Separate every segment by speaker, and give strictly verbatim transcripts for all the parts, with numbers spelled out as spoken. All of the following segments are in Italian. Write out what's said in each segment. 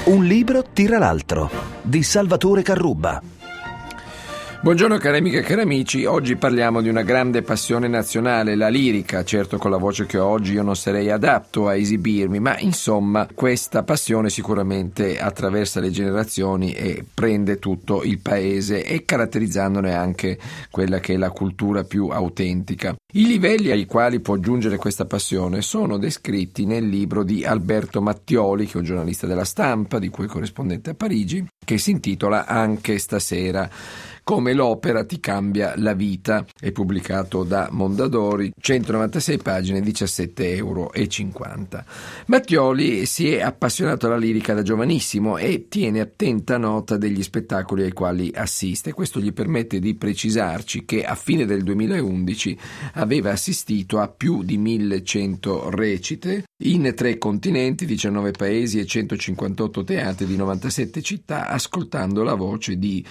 Speaker 1: Un libro tira l'altro, di Salvatore Carrubba.
Speaker 2: Buongiorno cari amiche e cari amici, oggi parliamo di una grande passione nazionale, la lirica. Certo, con la voce che ho oggi io non sarei adatto a esibirmi, ma insomma questa passione sicuramente attraversa le generazioni e prende tutto il paese, e caratterizzandone anche quella che è la cultura più autentica. I livelli ai quali può giungere questa passione sono descritti nel libro di Alberto Mattioli, che è un giornalista della Stampa, di cui è corrispondente a Parigi, che si intitola Anche stasera. Come l'opera ti cambia la vita, è pubblicato da Mondadori, centonovantasei pagine, diciassette euro e cinquanta. Mattioli si è appassionato alla lirica da giovanissimo e tiene attenta nota degli spettacoli ai quali assiste. Questo gli permette di precisarci che a fine del duemilaundici aveva assistito a più di millecento recite in tre continenti, diciannove paesi e centocinquantotto teatri di novantasette città, ascoltando la voce di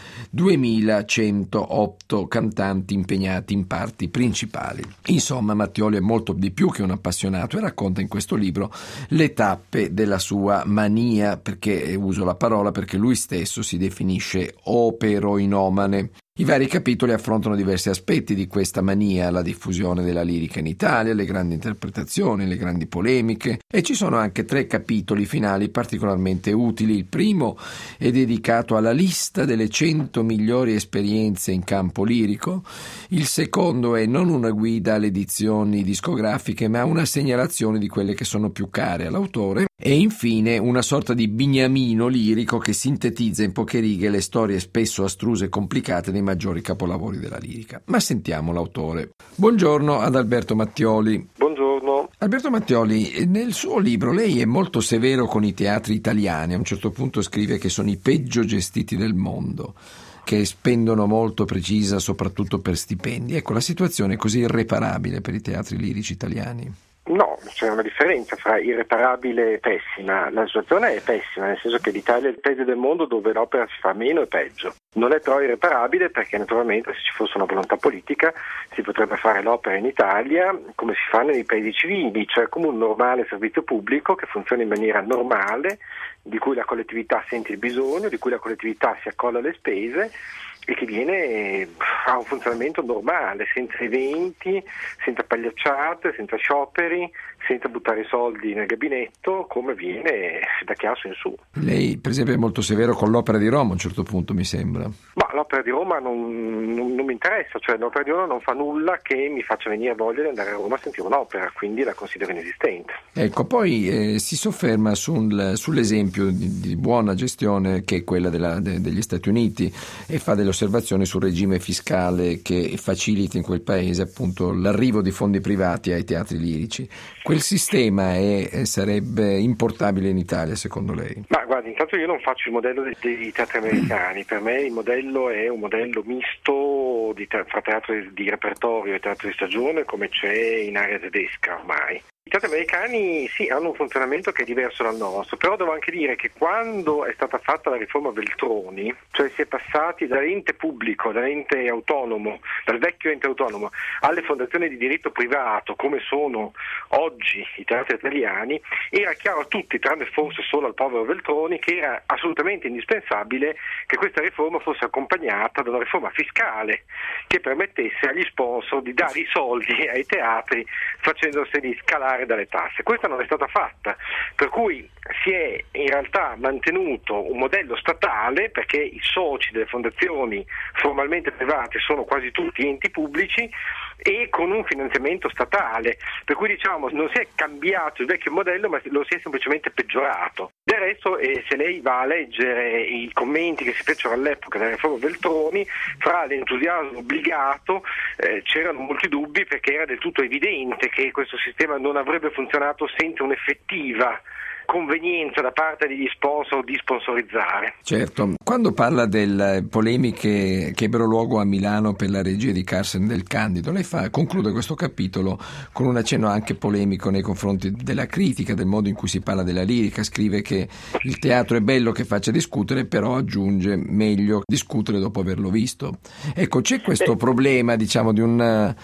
Speaker 2: duemilacentootto cantanti impegnati in parti principali. Insomma, Mattioli è molto di più che un appassionato e racconta in questo libro le tappe della sua mania, perché uso la parola perché lui stesso si definisce operoinomane. I vari capitoli affrontano diversi aspetti di questa mania: la diffusione della lirica in Italia, le grandi interpretazioni, le grandi polemiche, e ci sono anche tre capitoli finali particolarmente utili. Il primo è dedicato alla lista delle cento migliori esperienze in campo lirico, il secondo è non una guida alle edizioni discografiche ma una segnalazione di quelle che sono più care all'autore, e infine una sorta di bignamino lirico che sintetizza in poche righe le storie spesso astruse e complicate dei maggiori capolavori della lirica. Ma sentiamo l'autore. Buongiorno ad Alberto Mattioli.
Speaker 3: Buongiorno.
Speaker 2: Alberto Mattioli, nel suo libro lei è molto severo con i teatri italiani. A un certo punto scrive che sono i peggio gestiti del mondo, che spendono molto, precisa, soprattutto per stipendi. Ecco, la situazione è così irreparabile per i teatri lirici italiani?
Speaker 3: No, c'è una differenza fra irreparabile e pessima. La situazione è pessima, nel senso che l'Italia è il paese del mondo dove l'opera si fa meno e peggio. Non è però irreparabile perché naturalmente se ci fosse una volontà politica si potrebbe fare l'opera in Italia come si fa nei paesi civili, cioè come un normale servizio pubblico che funziona in maniera normale, di cui la collettività sente il bisogno, di cui la collettività si accolla le spese e che viene a un funzionamento normale, senza eventi, senza pagliacciate, senza scioperi, senza buttare soldi nel gabinetto, come avviene da Chiasso in su.
Speaker 2: Lei, per esempio, è molto severo con l'Opera di Roma a un certo punto, mi sembra.
Speaker 3: Ma l'Opera di Roma non, non, non mi interessa, cioè l'Opera di Roma non fa nulla che mi faccia venire voglia di andare a Roma a sentire un'opera, quindi la considero inesistente.
Speaker 2: Ecco, poi eh, si sofferma sul, sull'esempio di, di buona gestione che è quella della, de, degli Stati Uniti, e fa delle osservazioni sul regime fiscale che facilita in quel paese appunto l'arrivo di fondi privati ai teatri lirici. Quel sistema è, sarebbe importabile in Italia, secondo lei?
Speaker 3: Ma guardi, intanto io non faccio il modello dei, dei teatri americani. Per me il modello è un modello misto di te, fra teatro di repertorio e teatro di stagione, come c'è in area tedesca ormai. I teatri americani sì, hanno un funzionamento che è diverso dal nostro, però devo anche dire che quando è stata fatta la riforma Veltroni, cioè si è passati dall'ente pubblico, dall'ente autonomo, dal vecchio ente autonomo, alle fondazioni di diritto privato, come sono oggi i teatri italiani, era chiaro a tutti, tranne forse solo al povero Veltroni, che era assolutamente indispensabile che questa riforma fosse accompagnata da una riforma fiscale che permettesse agli sponsor di dare i soldi ai teatri facendoseli scalare dalle tasse. Questa non è stata fatta, per cui si è in realtà mantenuto un modello statale, perché i soci delle fondazioni formalmente private sono quasi tutti enti pubblici e con un finanziamento statale, per cui diciamo non si è cambiato il vecchio modello ma lo si è semplicemente peggiorato. Del resto eh, se lei va a leggere i commenti che si fecero all'epoca della riforma Veltroni, fra l'entusiasmo obbligato eh, c'erano molti dubbi, perché era del tutto evidente che questo sistema non avrebbe funzionato senza un'effettiva convenienza da parte degli sponsor di sponsorizzare.
Speaker 2: Certo, quando parla delle polemiche che ebbero luogo a Milano per la regia di Carsen del Candido, lei fa, conclude questo capitolo con un accenno anche polemico nei confronti della critica, del modo in cui si parla della lirica. Scrive che il teatro è bello che faccia discutere, però aggiunge meglio discutere dopo averlo visto. Ecco, c'è questo eh. problema, diciamo, di un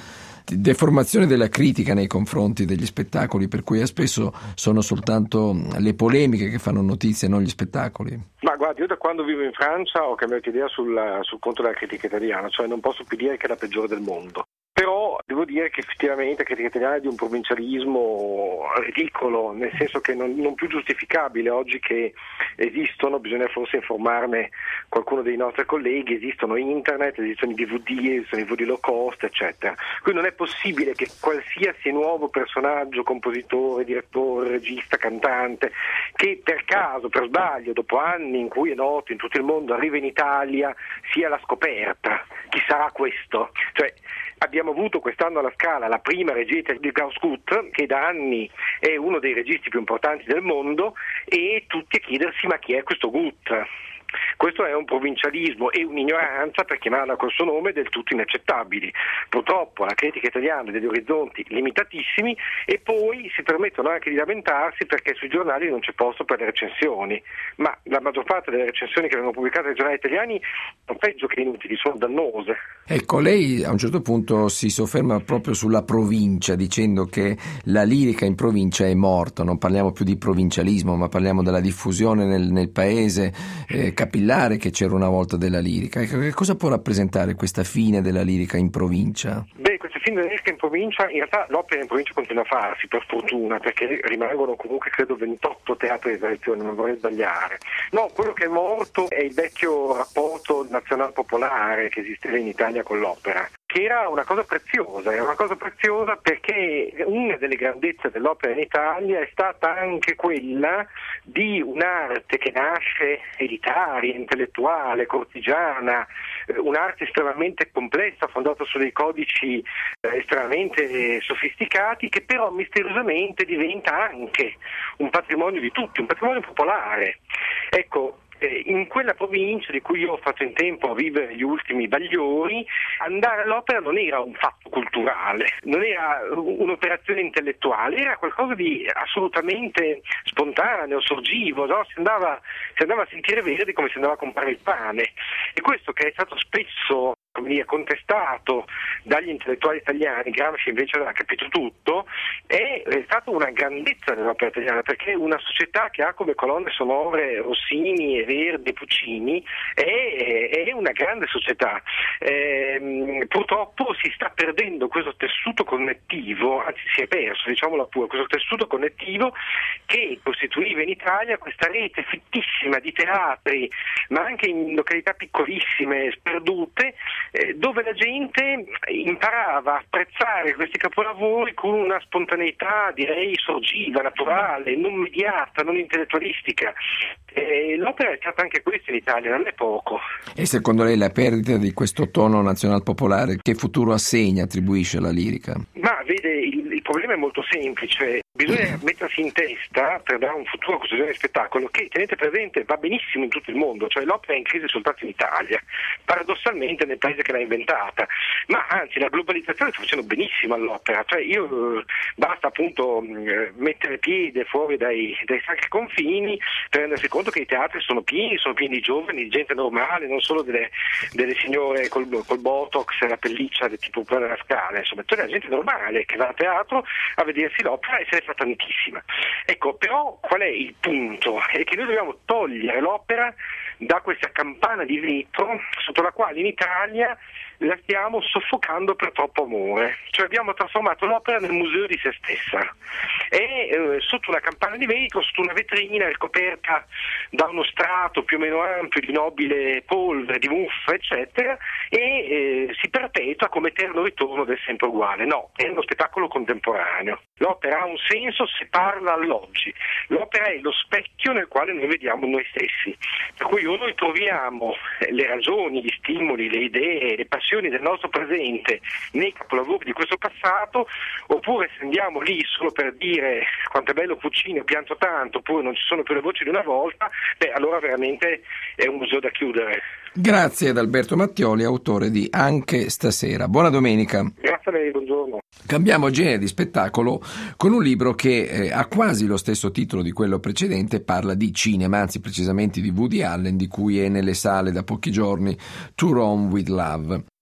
Speaker 2: deformazione della critica nei confronti degli spettacoli, per cui spesso sono soltanto le polemiche che fanno notizia, non gli spettacoli.
Speaker 3: Ma guardi, io da quando vivo in Francia ho cambiato idea sul, sul conto della critica italiana, cioè non posso più dire che è la peggiore del mondo. Però devo dire che effettivamente la critica italiana è di un provincialismo ridicolo, nel senso che non, non più giustificabile. Oggi che esistono, bisogna forse informarne qualcuno dei nostri colleghi, esistono internet, esistono i D V D, esistono i V D low cost, eccetera. Quindi non è possibile che qualsiasi nuovo personaggio, compositore, direttore, regista, cantante, che per caso, per sbaglio, dopo anni in cui è noto in tutto il mondo, arriva in Italia, sia la scoperta. Chi sarà questo? Cioè, abbiamo avuto quest'anno alla Scala la prima regista di Klaus Guth, che da anni è uno dei registi più importanti del mondo, e tutti a chiedersi ma chi è questo Guth? Questo è un provincialismo e un'ignoranza, per chiamarla col suo nome, del tutto inaccettabili. Purtroppo la critica italiana ha degli orizzonti limitatissimi e poi si permettono anche di lamentarsi perché sui giornali non c'è posto per le recensioni, ma la maggior parte delle recensioni che vengono pubblicate nei giornali italiani sono peggio che inutili, sono dannose.
Speaker 2: Ecco, lei a un certo punto si sofferma proprio sulla provincia, dicendo che la lirica in provincia è morta. Non parliamo più di provincialismo, ma parliamo della diffusione nel, nel paese eh, capillare che c'era una volta della lirica. Che cosa può rappresentare questa fine della lirica in provincia?
Speaker 3: Beh, questa fine della lirica in provincia, in realtà l'opera in provincia continua a farsi, per fortuna, perché rimangono comunque credo ventotto teatri di tradizione, non vorrei sbagliare. No, quello che è morto è il vecchio rapporto nazional-popolare che esisteva in Italia con l'opera, che era una cosa preziosa, era una cosa preziosa perché una delle grandezze dell'opera in Italia è stata anche quella di un'arte che nasce elitaria, intellettuale, cortigiana, un'arte estremamente complessa, fondata su dei codici estremamente sofisticati, che però misteriosamente diventa anche un patrimonio di tutti, un patrimonio popolare. Ecco, in quella provincia di cui io ho fatto in tempo a vivere gli ultimi bagliori, andare all'opera non era un fatto culturale, non era un'operazione intellettuale, era qualcosa di assolutamente spontaneo, sorgivo, no? si, andava, si andava a sentire Verdi come si andava a comprare il pane, e questo che è stato spesso come dire, contestato dagli intellettuali italiani, Gramsci invece aveva capito tutto, è, è stata una grandezza dell'opera italiana, perché una società che ha come colonne sonore Rossini, Verdi e Puccini è, è una grande società. Eh, purtroppo si sta perdendo questo tessuto connettivo, anzi si è perso, diciamola pure, questo tessuto connettivo che costituiva in Italia questa rete fittissima di teatri, ma anche in località piccolissime, sperdute, dove la gente imparava a apprezzare questi capolavori con una spontaneità, direi, sorgiva, naturale, non mediata, non intellettualistica. E l'opera è stata anche questa in Italia, non è poco.
Speaker 2: E secondo lei la perdita di questo tono nazional-popolare che futuro assegna, attribuisce alla lirica?
Speaker 3: Ma vede, il, il problema è molto semplice. Bisogna mettersi in testa, per dare un futuro a questo genere di spettacolo, che tenete presente va benissimo in tutto il mondo, cioè l'opera è in crisi soltanto in Italia, paradossalmente nel paese che l'ha inventata, ma anzi la globalizzazione sta facendo benissimo all'opera, cioè io basta appunto mettere piede fuori dai, dai sacri confini per rendersi conto che i teatri sono pieni, sono pieni di giovani, di gente normale, non solo delle, delle signore col, col botox e la pelliccia del tipo della Scala, insomma, c'è la gente normale che va a teatro a vedersi l'opera e se ne fa tantissima. Ecco, però qual è il punto? È che noi dobbiamo togliere l'opera da questa campana di vetro sotto la quale in Italia la stiamo soffocando per troppo amore, cioè abbiamo trasformato l'opera nel museo di se stessa e eh, sotto una campana di vetro, sotto una vetrina ricoperta da uno strato più o meno ampio di nobile polvere, di muffa eccetera, e eh, si perpetua come eterno ritorno del sempre uguale. No, è uno spettacolo contemporaneo, l'opera ha un senso se parla all'oggi, l'opera è lo specchio nel quale noi vediamo noi stessi, per cui o noi troviamo le ragioni, gli stimoli, le idee, le passioni del nostro presente nei capolavori di questo passato, oppure se andiamo lì solo per dire quanto è bello Puccini, ho pianto tanto, oppure non ci sono più le voci di una volta, beh allora veramente è un museo da chiudere.
Speaker 2: Grazie ad Alberto Mattioli, autore di Anche stasera. Buona domenica.
Speaker 3: Grazie a lei, buongiorno.
Speaker 2: Cambiamo genere di spettacolo con un libro che eh, ha quasi lo stesso titolo di quello precedente, parla di cinema, anzi precisamente di Woody Allen, di cui è nelle sale da pochi giorni To Rome with Love.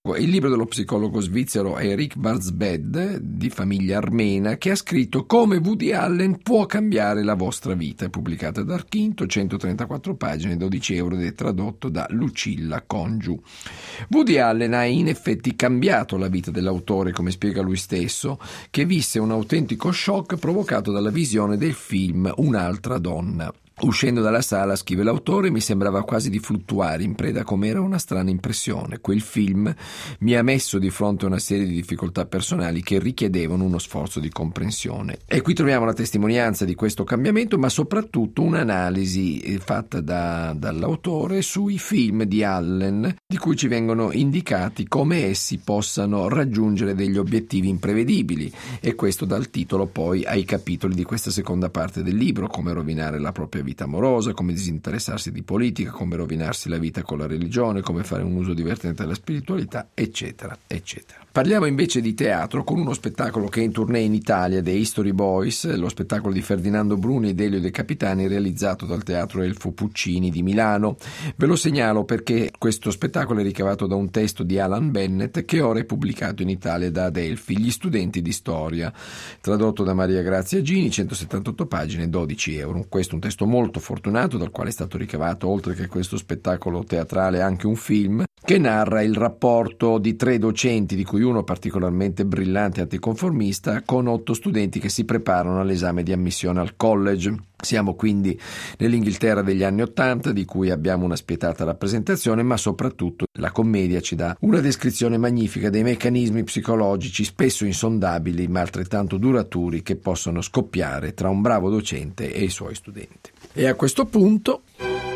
Speaker 2: Il libro dello psicologo svizzero Eric Barzbed, di famiglia armena, che ha scritto Come Woody Allen può cambiare la vostra vita. È pubblicata da Archinto, centotrentaquattro pagine, dodici euro, ed è tradotto da Lucilla Congiu. Woody Allen ha in effetti cambiato la vita dell'autore, come spiega lui stesso, che visse un autentico shock provocato dalla visione del film Un'altra donna. Uscendo dalla sala, scrive l'autore, mi sembrava quasi di fluttuare in preda com'era una strana impressione. Quel film mi ha messo di fronte a una serie di difficoltà personali che richiedevano uno sforzo di comprensione. E qui troviamo la testimonianza di questo cambiamento, ma soprattutto un'analisi fatta da, dall'autore sui film di Allen, di cui ci vengono indicati come essi possano raggiungere degli obiettivi imprevedibili, e questo dà il titolo poi ai capitoli di questa seconda parte del libro: come rovinare la propria vita amorosa, come disinteressarsi di politica, come rovinarsi la vita con la religione, come fare un uso divertente della spiritualità, eccetera, eccetera. Parliamo invece di teatro con uno spettacolo che è in tournée in Italia, The History Boys, lo spettacolo di Ferdinando Bruni e Delio De Capitani, realizzato dal Teatro Elfo Puccini di Milano. Ve lo segnalo perché questo spettacolo è ricavato da un testo di Alan Bennett che ora è pubblicato in Italia da Adelphi, Gli studenti di storia, tradotto da Maria Grazia Gini, centosettantotto pagine, dodici euro. Questo è un testo molto fortunato, dal quale è stato ricavato, oltre che questo spettacolo teatrale, anche un film che narra il rapporto di tre docenti, di cui uno particolarmente brillante e anticonformista, con otto studenti che si preparano all'esame di ammissione al college. Siamo quindi nell'Inghilterra degli anni Ottanta, di cui abbiamo una spietata rappresentazione, ma soprattutto la commedia ci dà una descrizione magnifica dei meccanismi psicologici spesso insondabili ma altrettanto duraturi che possono scoppiare tra un bravo docente e i suoi studenti. E a questo punto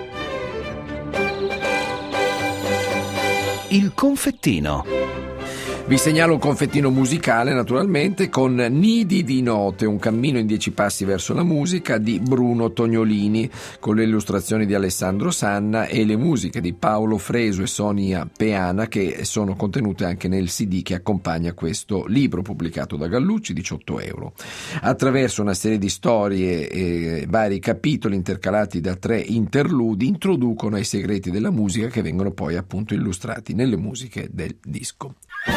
Speaker 1: il confettino.
Speaker 2: Vi segnalo un confettino musicale, naturalmente, con Nidi di note, un cammino in dieci passi verso la musica di Bruno Tognolini, con le illustrazioni di Alessandro Sanna e le musiche di Paolo Fresu e Sonia Peana, che sono contenute anche nel C D che accompagna questo libro pubblicato da Gallucci, diciotto euro. Attraverso una serie di storie e vari capitoli intercalati da tre interludi, introducono i segreti della musica che vengono poi appunto illustrati nelle musiche del disco.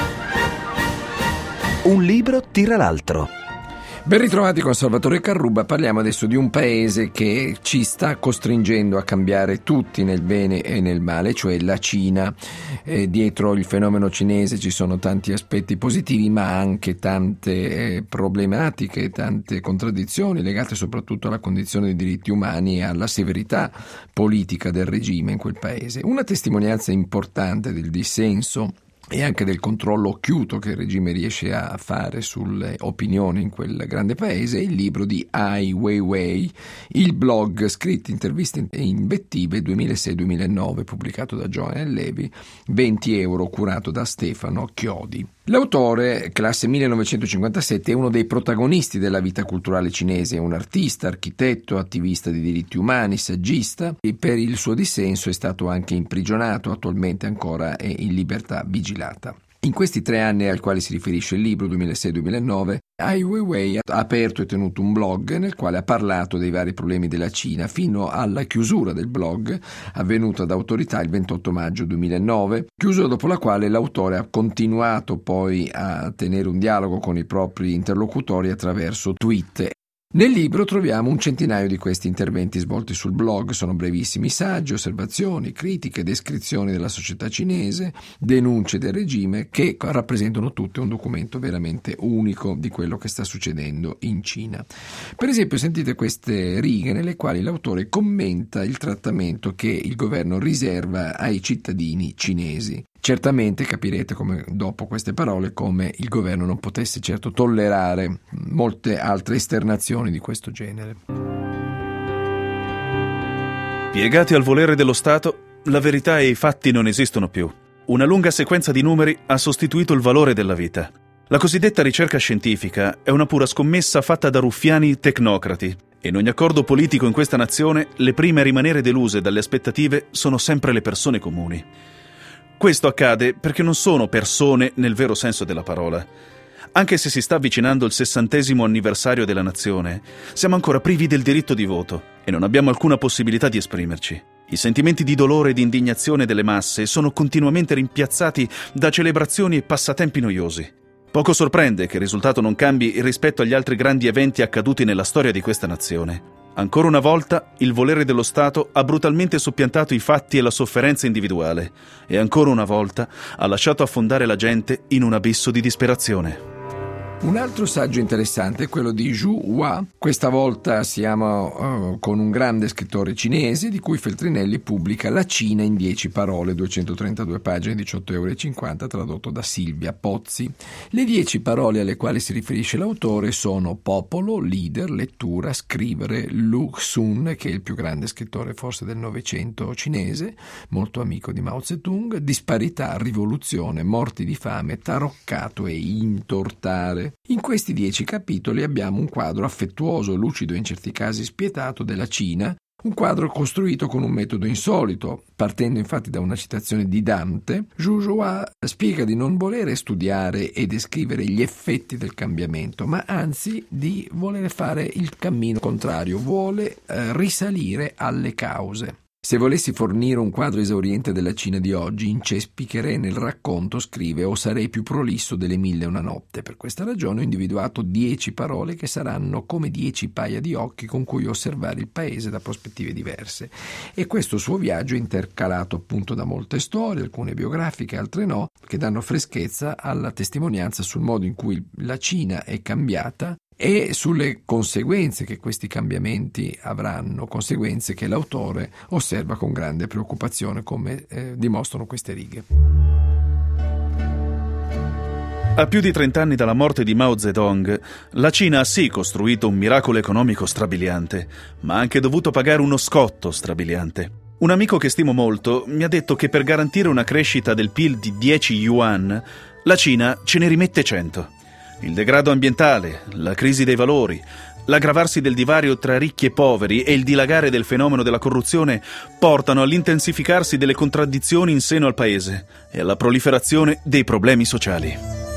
Speaker 1: Un libro tira l'altro.
Speaker 2: Ben ritrovati con Salvatore Carrubba. Parliamo adesso di un paese che ci sta costringendo a cambiare tutti nel bene e nel male, cioè la Cina. Eh, dietro il fenomeno cinese ci sono tanti aspetti positivi, ma anche tante eh, problematiche, tante contraddizioni legate soprattutto alla condizione dei diritti umani e alla severità politica del regime in quel paese. Una testimonianza importante del dissenso e anche del controllo occhiuto che il regime riesce a fare sulle opinioni in quel grande paese è il libro di Ai Weiwei, il blog Scritti, interviste e invettive duemilasei duemilanove, pubblicato da Joanne Levy, venti euro, curato da Stefano Chiodi. L'autore, classe millenovecentocinquantasette, è uno dei protagonisti della vita culturale cinese, è un artista, architetto, attivista dei diritti umani, saggista, e per il suo dissenso è stato anche imprigionato, attualmente ancora è in libertà vigilata. In questi tre anni al quale si riferisce il libro, duemilasei duemilanove, Ai Weiwei ha aperto e tenuto un blog nel quale ha parlato dei vari problemi della Cina fino alla chiusura del blog, avvenuta da autorità il ventotto maggio duemilanove, chiusura dopo la quale l'autore ha continuato poi a tenere un dialogo con i propri interlocutori attraverso tweet. Nel libro troviamo un centinaio di questi interventi svolti sul blog, sono brevissimi saggi, osservazioni, critiche, descrizioni della società cinese, denunce del regime che rappresentano tutte un documento veramente unico di quello che sta succedendo in Cina. Per esempio sentite queste righe nelle quali l'autore commenta il trattamento che il governo riserva ai cittadini cinesi. Certamente capirete come, dopo queste parole, come il governo non potesse certo tollerare molte altre esternazioni di questo genere.
Speaker 4: Piegati al volere dello Stato, la verità e i fatti non esistono più. Una lunga sequenza di numeri ha sostituito il valore della vita. La cosiddetta ricerca scientifica è una pura scommessa fatta da ruffiani tecnocrati. E in ogni accordo politico in questa nazione, le prime a rimanere deluse dalle aspettative sono sempre le persone comuni. Questo accade perché non sono persone nel vero senso della parola. Anche se si sta avvicinando il sessantesimo anniversario della nazione, siamo ancora privi del diritto di voto e non abbiamo alcuna possibilità di esprimerci. I sentimenti di dolore e di indignazione delle masse sono continuamente rimpiazzati da celebrazioni e passatempi noiosi. Poco sorprende che il risultato non cambi rispetto agli altri grandi eventi accaduti nella storia di questa nazione. Ancora una volta, il volere dello Stato ha brutalmente soppiantato i fatti e la sofferenza individuale e ancora una volta ha lasciato affondare la gente in un abisso di disperazione.
Speaker 2: Un altro saggio interessante è quello di Zhu Hua. Questa volta siamo uh, con un grande scrittore cinese di cui Feltrinelli pubblica La Cina in dieci parole, duecentotrentadue pagine, diciotto virgola cinquanta euro, tradotto da Silvia Pozzi. Le dieci parole alle quali si riferisce l'autore sono popolo, leader, lettura, scrivere, Lu Xun, che è il più grande scrittore forse del Novecento cinese, molto amico di Mao Zedong, disparità, rivoluzione, morti di fame, taroccato e intortare. In questi dieci capitoli abbiamo un quadro affettuoso, lucido e in certi casi spietato della Cina, un quadro costruito con un metodo insolito. Partendo infatti da una citazione di Dante, Zhu Hua spiega di non volere studiare e descrivere gli effetti del cambiamento, ma anzi di volere fare il cammino contrario, vuole eh, risalire alle cause. Se volessi fornire un quadro esauriente della Cina di oggi, incespicherei nel racconto, scrive, o sarei più prolisso delle mille e una notte. Per questa ragione ho individuato dieci parole che saranno come dieci paia di occhi con cui osservare il paese da prospettive diverse. E questo suo viaggio è intercalato appunto da molte storie, alcune biografiche, altre no, che danno freschezza alla testimonianza sul modo in cui la Cina è cambiata e sulle conseguenze che questi cambiamenti avranno, conseguenze che l'autore osserva con grande preoccupazione, come eh, dimostrano queste righe.
Speaker 4: A più di trent'anni dalla morte di Mao Zedong, la Cina ha sì costruito un miracolo economico strabiliante, ma ha anche dovuto pagare uno scotto strabiliante. Un amico che stimo molto mi ha detto che per garantire una crescita del P I L di dieci yuan, la Cina ce ne rimette cento. Il degrado ambientale, la crisi dei valori, l'aggravarsi del divario tra ricchi e poveri e il dilagare del fenomeno della corruzione portano all'intensificarsi delle contraddizioni in seno al paese e alla proliferazione dei problemi sociali.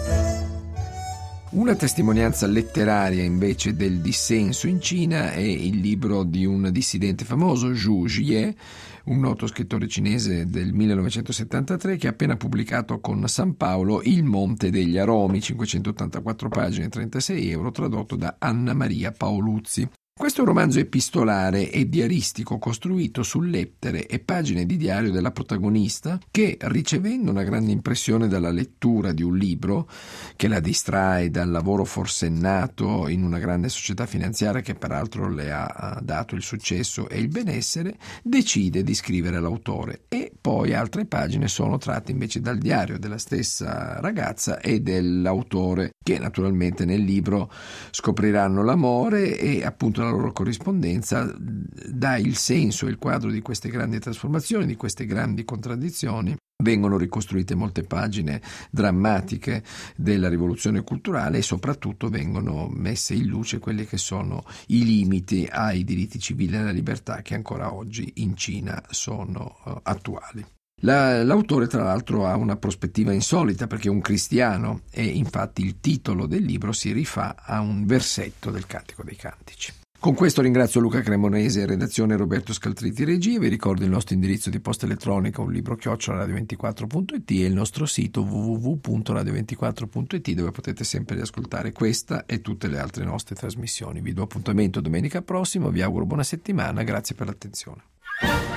Speaker 2: Una testimonianza letteraria invece del dissenso in Cina è il libro di un dissidente famoso, Zhu Jie, un noto scrittore cinese del millenovecentosettantatré che ha appena pubblicato con San Paolo Il Monte degli Aromi, cinquecentottantaquattro pagine, trentasei euro, tradotto da Anna Maria Paoluzzi. Questo è un romanzo epistolare e diaristico costruito su lettere e pagine di diario della protagonista che, ricevendo una grande impressione dalla lettura di un libro che la distrae dal lavoro forsennato in una grande società finanziaria che peraltro le ha dato il successo e il benessere, decide di scrivere l'autore. E poi altre pagine sono tratte invece dal diario della stessa ragazza e dell'autore, che naturalmente nel libro scopriranno l'amore e appunto la loro corrispondenza dà il senso e il quadro di queste grandi trasformazioni, di queste grandi contraddizioni. Vengono ricostruite molte pagine drammatiche della rivoluzione culturale e soprattutto vengono messe in luce quelli che sono i limiti ai diritti civili e alla libertà che ancora oggi in Cina sono uh, attuali. La, l'autore tra l'altro ha una prospettiva insolita perché è un cristiano e infatti il titolo del libro si rifà a un versetto del Cantico dei Cantici. Con questo ringrazio Luca Cremonese, redazione Roberto Scaltriti, regia. Vi ricordo il nostro indirizzo di posta elettronica un libro chiocciola radio ventiquattro punto it e il nostro sito w w w punto radio ventiquattro punto it dove potete sempre riascoltare questa e tutte le altre nostre trasmissioni. Vi do appuntamento domenica prossima, vi auguro buona settimana, grazie per l'attenzione.